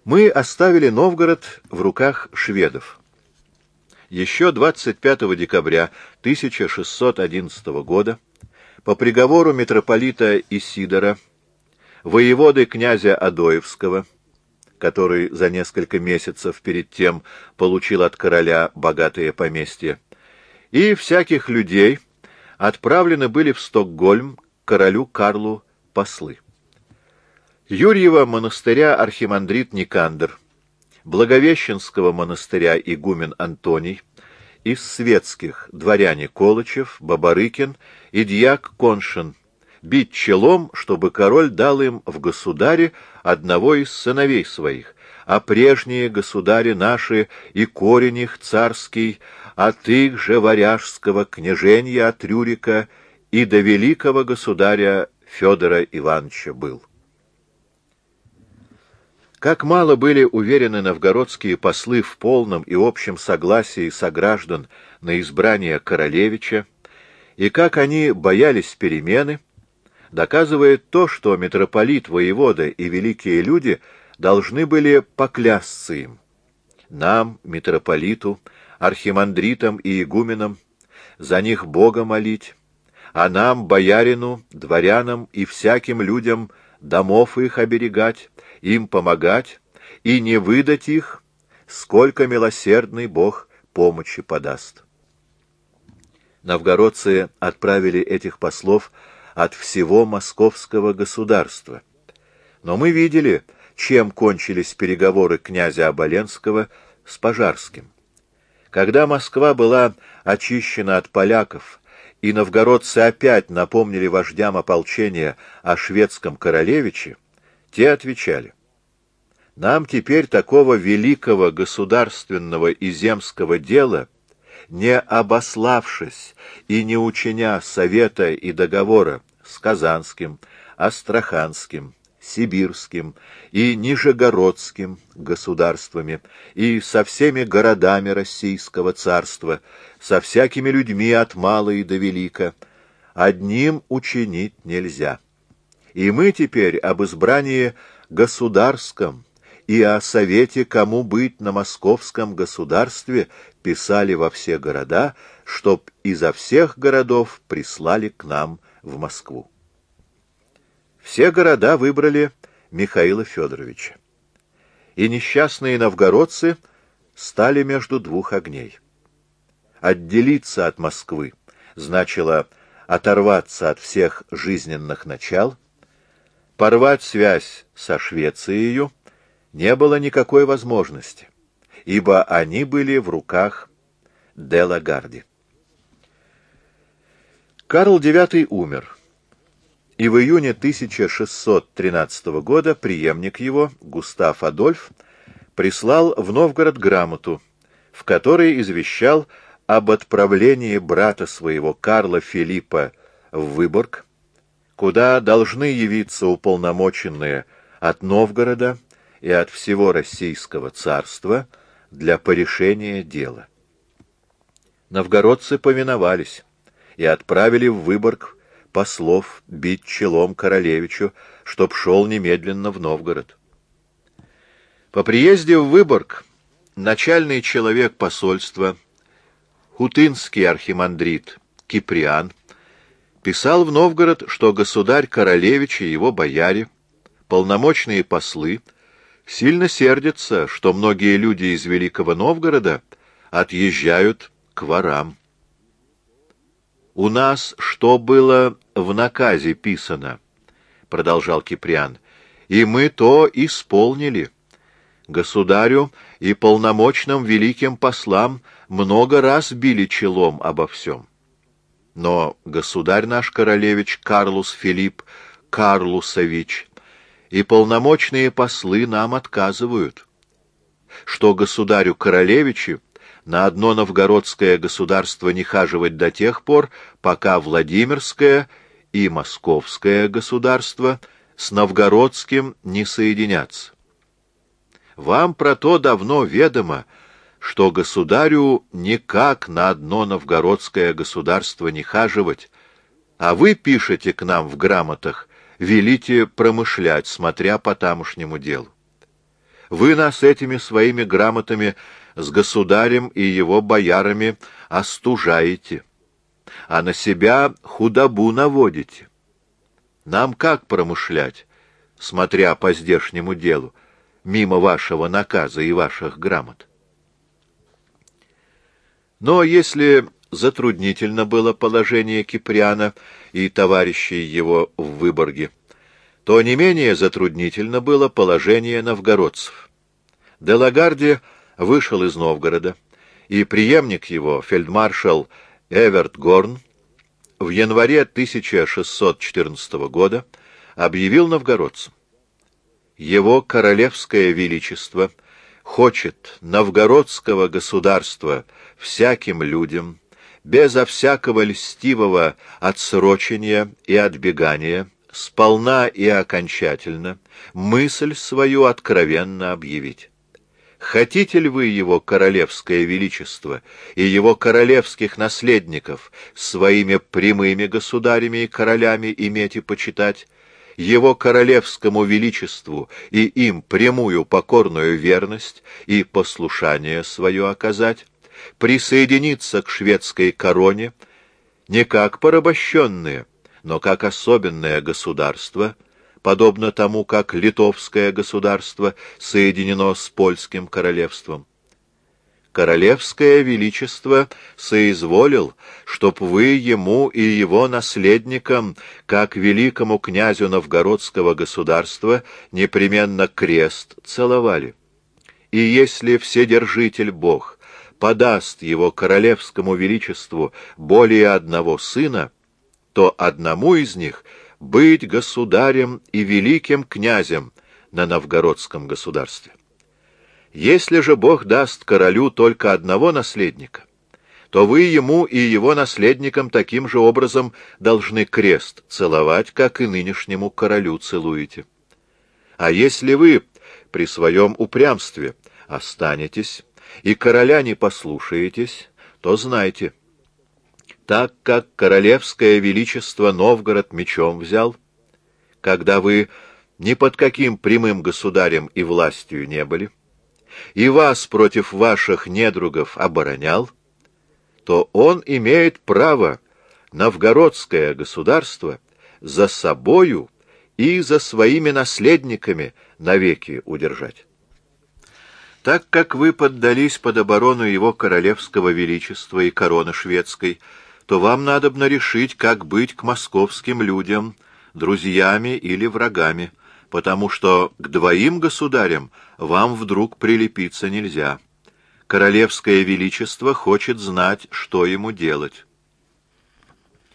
Мы оставили Новгород в руках шведов. Еще 25 декабря 1611 года по приговору митрополита Исидора, воеводы князя Адоевского, который за несколько месяцев перед тем получил от короля богатые поместья, и всяких людей отправлены были в Стокгольм к королю Карлу послы. Юрьева монастыря архимандрит Никандр, Благовещенского монастыря игумен Антоний, из светских дворяне Колычев, Бабарыкин и дьяк Коншин бить челом, чтобы король дал им в государе одного из сыновей своих, а прежние государи наши и корень их царский от их же варяжского княженья от Рюрика и до великого государя Федора Ивановича был. Как мало были уверены новгородские послы в полном и общем согласии сограждан на избрание королевича, и как они боялись перемены, доказывает то, что митрополит, воевода и великие люди должны были поклясться им. Нам, митрополиту, архимандритам и игуменам, за них Бога молить, а нам, боярину, дворянам и всяким людям домов их оберегать, им помогать и не выдать их, сколько милосердный Бог помощи подаст. Новгородцы отправили этих послов от всего московского государства. Но мы видели, чем кончились переговоры князя Оболенского с Пожарским. Когда Москва была очищена от поляков, и новгородцы опять напомнили вождям ополчения о шведском королевиче, те отвечали: «Нам теперь такого великого государственного и земского дела, не обославшись и не учиня совета и договора с Казанским, Астраханским, Сибирским и Нижегородским государствами и со всеми городами Российского царства, со всякими людьми от мала и до велика, одним учинить нельзя. И мы теперь об избрании государском и о совете, кому быть на московском государстве, писали во все города, чтоб изо всех городов прислали к нам в Москву». Все города выбрали Михаила Федоровича. И несчастные новгородцы стали между двух огней. Отделиться от Москвы значило оторваться от всех жизненных начал, порвать связь со Швецией не было никакой возможности, ибо они были в руках де ла Гарди. Карл IX умер, и в июне 1613 года преемник его, Густав Адольф, прислал в Новгород грамоту, в которой извещал об отправлении брата своего Карла Филиппа в Выборг, куда должны явиться уполномоченные от Новгорода и от всего Российского царства для порешения дела. Новгородцы повиновались и отправили в Выборг послов бить челом королевичу, чтоб шел немедленно в Новгород. По приезде в Выборг начальный человек посольства, хутынский архимандрит Киприан, писал в Новгород, что государь-королевич и его бояре, полномочные послы, сильно сердятся, что многие люди из Великого Новгорода отъезжают к ворам. «У нас что было в наказе писано, — продолжал Киприан, — и мы то исполнили. Государю и полномочным великим послам много раз били челом обо всем. Но государь наш королевич Карлус Филипп Карлусович и полномочные послы нам отказывают, что государю-королевичу на одно новгородское государство не хаживать до тех пор, пока Владимирское и Московское государство с новгородским не соединятся. Вам про то давно ведомо, что государю никак на одно новгородское государство не хаживать, а вы пишете к нам в грамотах, велите промышлять, смотря по тамошнему делу. Вы нас этими своими грамотами с государем и его боярами остужаете, а на себя худобу наводите. Нам как промышлять, смотря по здешнему делу, мимо вашего наказа и ваших грамот? Но если затруднительно было положение Киприана и товарищей его в Выборге, то не менее затруднительно было положение новгородцев. Де Лагарди вышел из Новгорода, и преемник его, фельдмаршал Эверт Горн, в январе 1614 года объявил новгородцам: «Его королевское величество хочет новгородского государства всяким людям, безо всякого льстивого отсрочения и отбегания, сполна и окончательно мысль свою откровенно объявить. Хотите ли вы его королевское величество и его королевских наследников своими прямыми государями и королями иметь и почитать, его королевскому величеству и им прямую покорную верность и послушание свое оказать, присоединиться к шведской короне не как порабощенные, но как особенное государство, подобно тому, как литовское государство соединено с польским королевством? Королевское величество соизволил, чтоб вы ему и его наследникам, как великому князю новгородского государства, непременно крест целовали. И если Вседержитель Бог подаст его королевскому величеству более одного сына, то одному из них быть государем и великим князем на новгородском государстве. Если же Бог даст королю только одного наследника, то вы ему и его наследникам таким же образом должны крест целовать, как и нынешнему королю целуете. А если вы при своем упрямстве останетесь и короля не послушаетесь, то знайте, так как королевское величество Новгород мечом взял, когда вы ни под каким прямым государем и властью не были, и вас против ваших недругов оборонял, то он имеет право новгородское государство за собою и за своими наследниками навеки удержать. Так как вы поддались под оборону его королевского величества и короны шведской, то вам надобно решить, как быть к московским людям, друзьями или врагами, потому что к двоим государям вам вдруг прилепиться нельзя. Королевское величество хочет знать, что ему делать.